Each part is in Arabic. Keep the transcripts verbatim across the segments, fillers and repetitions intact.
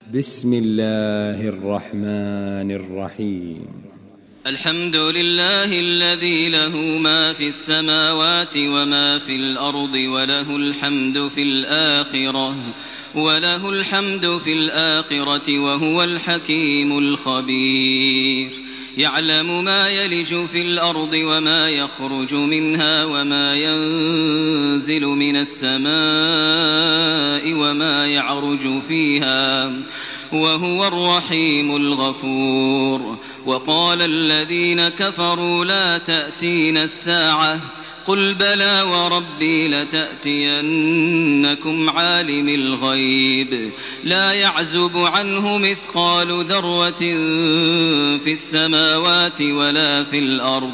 بسم الله الرحمن الرحيم. الحمد لله الذي له ما في السماوات وما في الأرض وله الحمد في الآخرة وله الحمد في الآخرة وهو الحكيم الخبير. يعلم ما يلج في الأرض وما يخرج منها وما ينزل من السماء وما يعرج فيها وهو الرحيم الغفور. وقال الذين كفروا لا تأتينا الساعة قل بلى وربي لتأتينكم عالم الغيب لا يعزب عنه مثقال ذرة في السماوات ولا في الأرض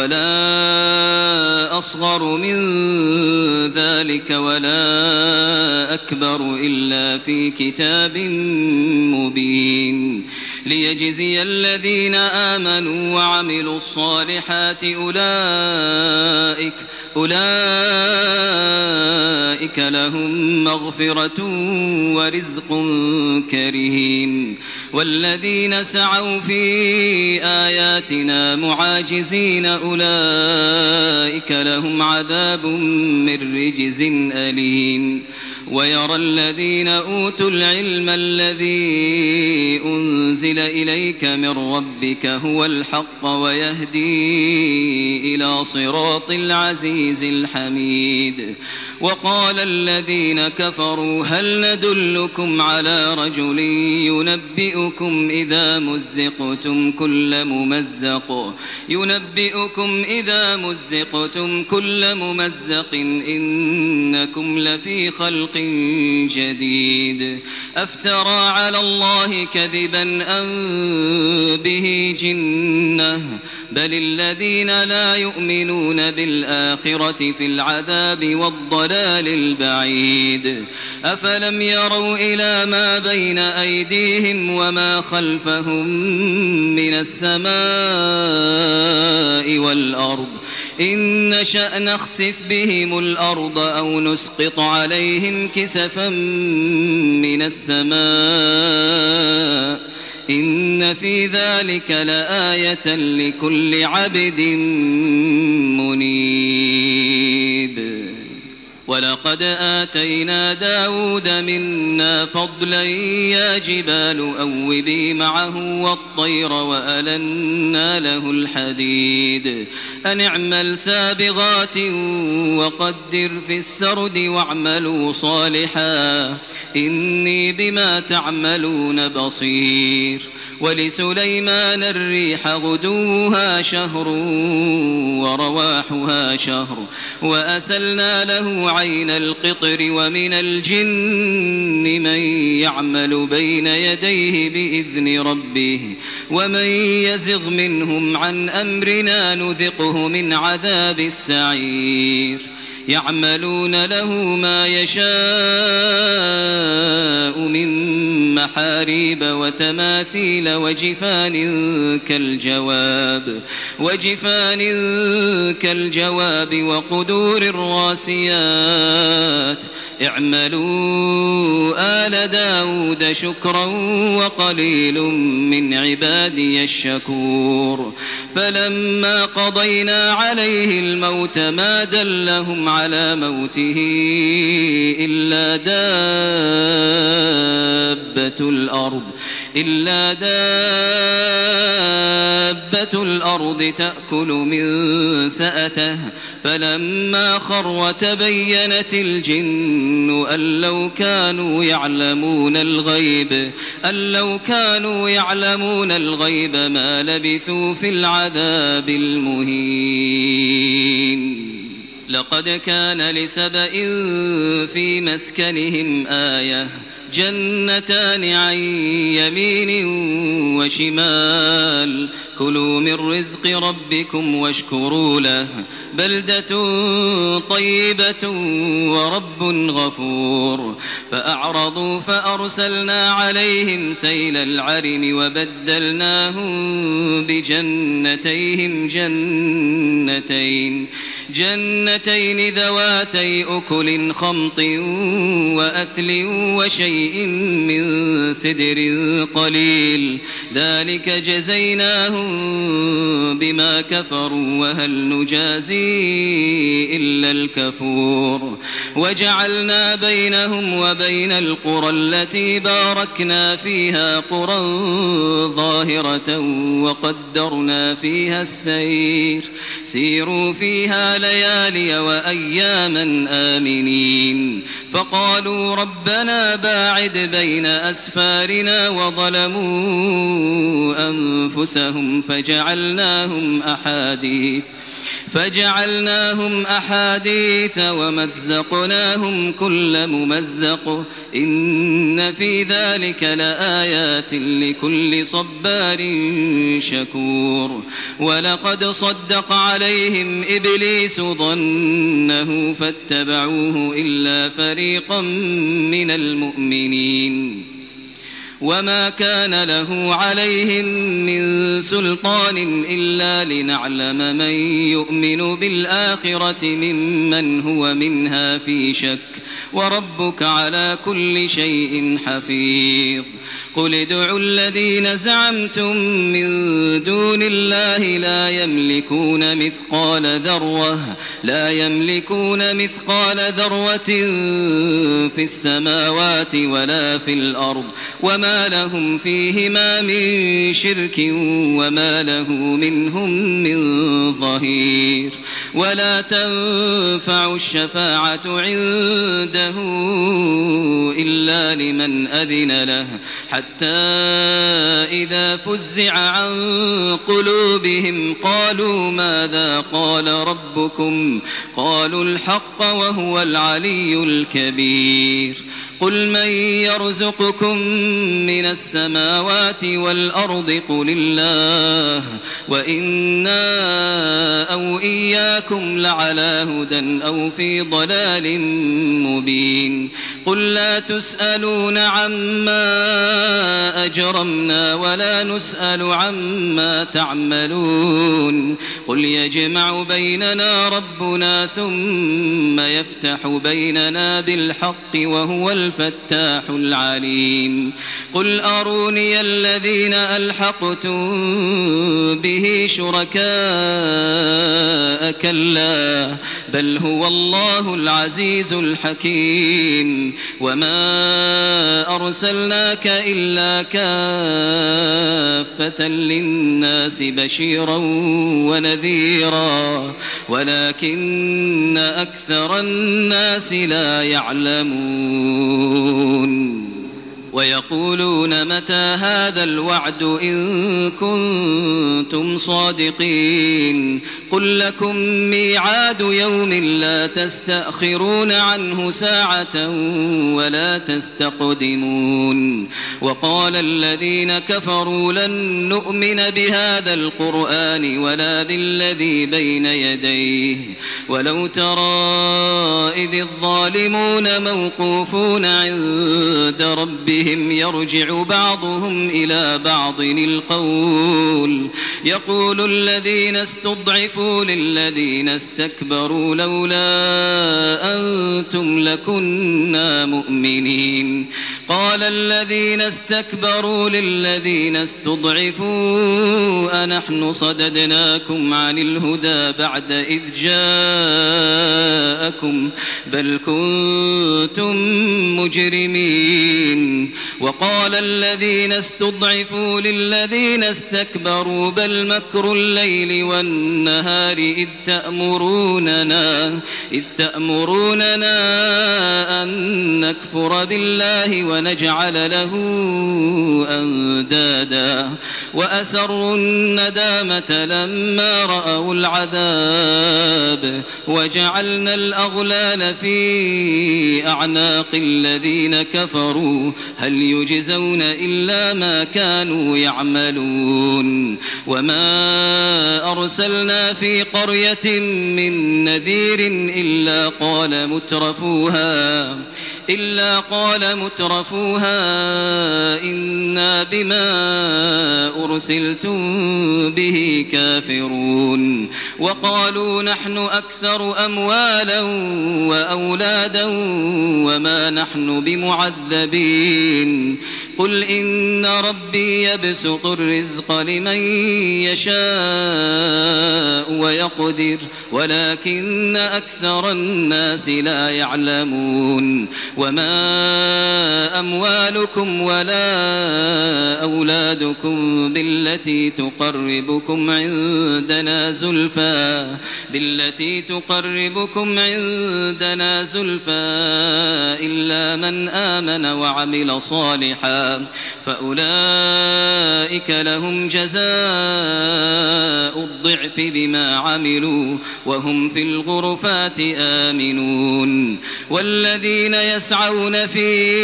ولا أصغر من ذلك ولا أكبر إلا في كتاب مبين ليجزي الذين آمنوا وعملوا الصالحات أولئك أولئك لهم مغفرة ورزق كريم. والذين سعوا في آياتنا معاجزين أولئك لهم عذاب من رجز أليم. ويرى الذين أوتوا العلم الذي أنزل إليك من ربك هو الحق ويهدي إلى صراط العزيز الحميد. وقال الذين كفروا هل ندلكم على رجل ينبئكم إذا مزقتم كل ممزق ينبئكم إذا مزقتم كل ممزق إنكم لفي خلق جديد أفترى على الله كذبا أم به جنة بل الذين لا يؤمنون بالآخرة في العذاب والضلال البعيد. أفلم يروا إلى ما بين أيديهم وما خلفهم من السماء والأرض إن نشأ نخسف بهم الأرض أو نسقط عليهم كسفا من السماء إن في ذلك لآية لكل عبد منيب. ولقد آتينا داود منا فضلا يا جبال أوبي معه والطير وألنا له الحديد أن اعمل سابغات وقدر في السرد واعملوا صالحا إني بما تعملون بصير. ولسليمان الريح غدوها شهر ورواحها شهر وأسلنا له عين القطر ومن الجن من يعمل بين يديه بإذن ربه ومن يزغ منهم عن أمرنا نذقه من عذاب السعير. يعملون له ما يشاء من محاريب وتماثيل وجفان كالجواب وجفان كالجواب وقدور الراسيات اعملوا آل داود شكرا وقليل من عبادي الشكور. فلما قضينا عليه الموت ما دلهم على موته إلا دابة الأرض إلا دابة الأرض تأكل من سأته فلما خر تبينت الجن أن لو كانوا يعلمون الغيب أن لو كانوا يعلمون الغيب ما لبثوا في العذاب المهين. لقد كان لسبإ في مسكنهم آية جنتان عن يمين وشمال كلوا من رزق ربكم واشكروا له بلدة طيبة ورب غفور فأعرضوا فأرسلنا عليهم سيل العرم وبدلناهم بجنتيهم جنتين جنتين ذواتي أكل خمط وأثل وشيء من سدر قليل ذلك جزيناهم بما كفروا وهل نجازي إلا الكفور وجعلنا بينهم وبين القرى التي باركنا فيها قرى ظاهرة وقدرنا فيها السير سيروا فيها ليالي وأياما آمنين فقالوا ربنا باعد بين أسفارنا وظلموا أنفسهم فجعلناهم أحاديث فجعلناهم أحاديث ومزقناهم كل ممزق إن في ذلك لآيات لكل صبار شكور ولقد صدق عليهم إبليس ظنه فاتبعوه إلا فريقا من المؤمنين وما كان له عليهم من سلطان إلا لنعلم من يؤمن بالآخرة ممن هو منها في شك وربك على كل شيء حفيظ قل ادعوا الذين زعمتم من دون الله لا يملكون مثقال ذرة لا يملكون مثقال ذرة في السماوات ولا في الأرض وما لهم فيهما من شرك وما له منهم من ظهير ولا تنفع الشفاعة عنده إلا لمن أذن له حتى إذا فزع عن قلوبهم قالوا ماذا قال ربكم قالوا الحق وهو العلي الكبير قل من يرزقكم من السماوات والأرض قل الله وإنا أو إياكم لعلى هدى أو في ضلال مبين قل لا تسألون عما أجرمنا ولا نسأل عما تعملون قل يجمع بيننا ربنا ثم يفتح بيننا بالحق وهو الفتاح العليم قل أروني الذين ألحقتم به شركاء كلا بل هو الله العزيز الحكيم وما أرسلناك إلا كافة للناس بشيرا ونذيرا ولكن أكثر الناس لا يعلمون ويقولون متى هذا الوعد إن كنتم صادقين قل لكم ميعاد يوم لا تستأخرون عنه ساعة ولا تستقدمون وقال الذين كفروا لن نؤمن بهذا القرآن ولا بالذي بين يديه ولو ترى إذ الظالمون موقوفون عند ربهم يرجع بعضهم إلى بعض القول يقول الذين استضعفوا للذين استكبروا لولا أنتم لكنا مؤمنين قال الذين استكبروا للذين استضعفوا أنحن صددناكم عن الهدى بعد إذ جاءكم بل كنتم مجرمين وقال الذين استضعفوا للذين استكبروا بل مكر الليل والنهار إذ تأمروننا إذ تأمروننا أن نكفر بالله ونجعل له أندادا وأسروا الندامة لما رأوا العذاب وجعلنا الأغلال في أعناق الذين كفروا هل يجزون إلا ما كانوا يعملون وما أرسلنا في قرية من نذير إلا قال مترفوها إلا قال مترفوها إنا بما أرسلتم به كافرون وقالوا نحن أكثر أموالا وأولادا وما نحن بمعذبين قل إن ربي يبسط الرزق لمن يشاء ويقدر ولكن أكثر الناس لا يعلمون وما أموالكم ولا أولادكم بالتي تقربكم عندنا زلفى بالتي تقربكم عندنا زلفى إلا من آمن وعمل صالحا فأولئك لهم جزاء الضعف بما عملوا وهم في الغرفات آمنون والذين يسعون في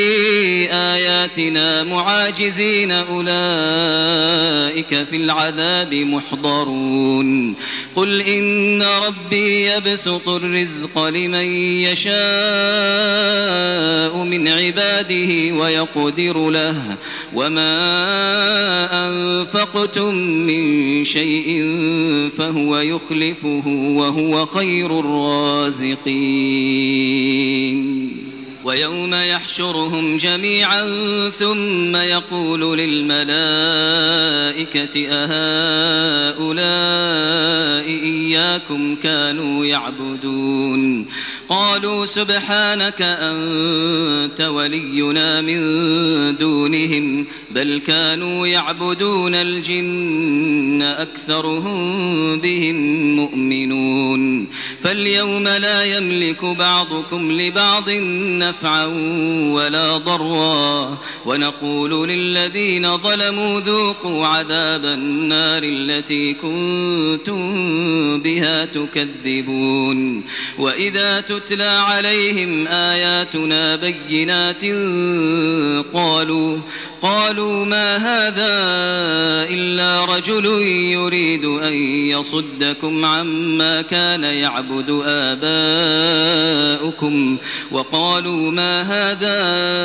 آياتنا معاجزين أولئك في العذاب محضرون قل إن ربي يبسط الرزق لمن يشاء من عباده ويقدر له وما أنفقتم من شيء فهو يخلفه وهو خير الرازقين ويوم يحشرهم جميعا ثم يقول للملائكة أهؤلاء إياكم كانوا يعبدون قالوا سبحانك أنت ولينا من دونهم بل كانوا يعبدون الجن أكثرهم بهم مؤمنون فاليوم لا يملك بعضكم لبعض نفعا ولا ضرا ونقول للذين ظلموا ذوقوا عذاب النار التي كنتم بها تكذبون وإذا تتلى عليهم آياتنا بينات قالوا قالوا ما هذا إلا رجل يريد أن يصدكم عما كان يعبد آباؤكم وقالوا ما هذا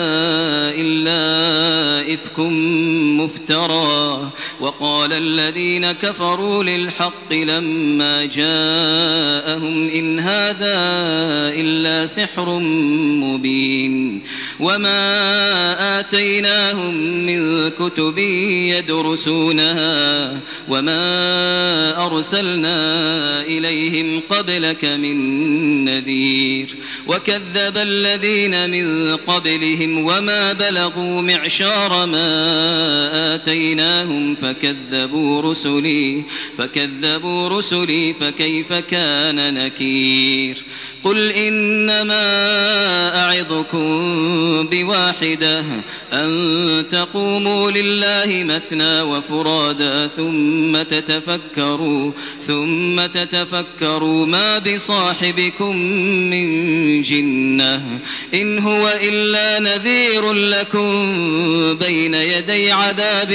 إلا إفك مفترى وقال الذين كفروا للحق لما جاءهم إن هذا إلا سحر مبين وما آتيناهم من كتب يدرسونها وما أرسلنا إليهم قبلك من نذير وكذب الذين من قبلهم وما بلغوا معشار ما آتيناهم فكذبوا رسلي فكذبوا رسلي فكيف كان نكير قل إنما أعظكم بواحدة أن تقوموا لله مثنى وفرادا ثم تتفكروا ثم تتفكروا ما بصاحبكم من جنة إن هو إلا نذير لكم بين يدي عذاب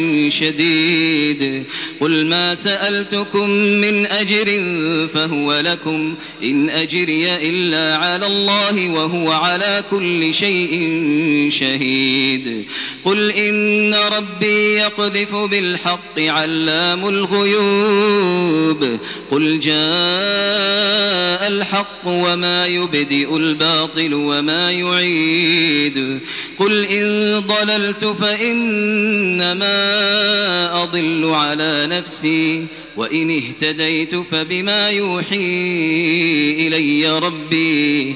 شديد قل ما سألتكم من أجر فهو لكم إن أجري إلا على الله وهو على كل شيء شهيد قل إن ربي يقذف بالحق علام الغيوب قل جاء الحق وما يبدئ الباطل وما يعيد قل إن ضللت فإنما أضل على نفسي وإن اهتديت فبما يوحي إلي ربي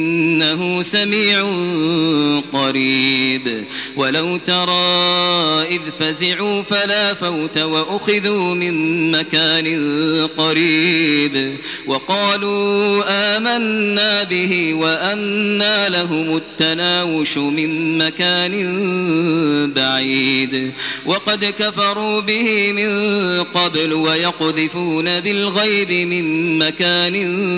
إنه سميع قريب ولو ترى إذ فزعوا فلا فوت وأخذوا من مكان قريب وقالوا آمنا به وأنى لهم التناوش من مكان بعيد وقد كفروا به من قبل ويقذفون بالغيب من مكان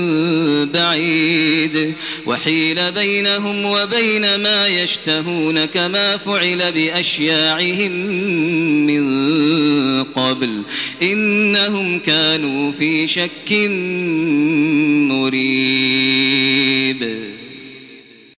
بعيد وحيل بينهم وبين ما يشتهون كما فعل بأشياعهم من قبل إنهم كانوا في شك مريب.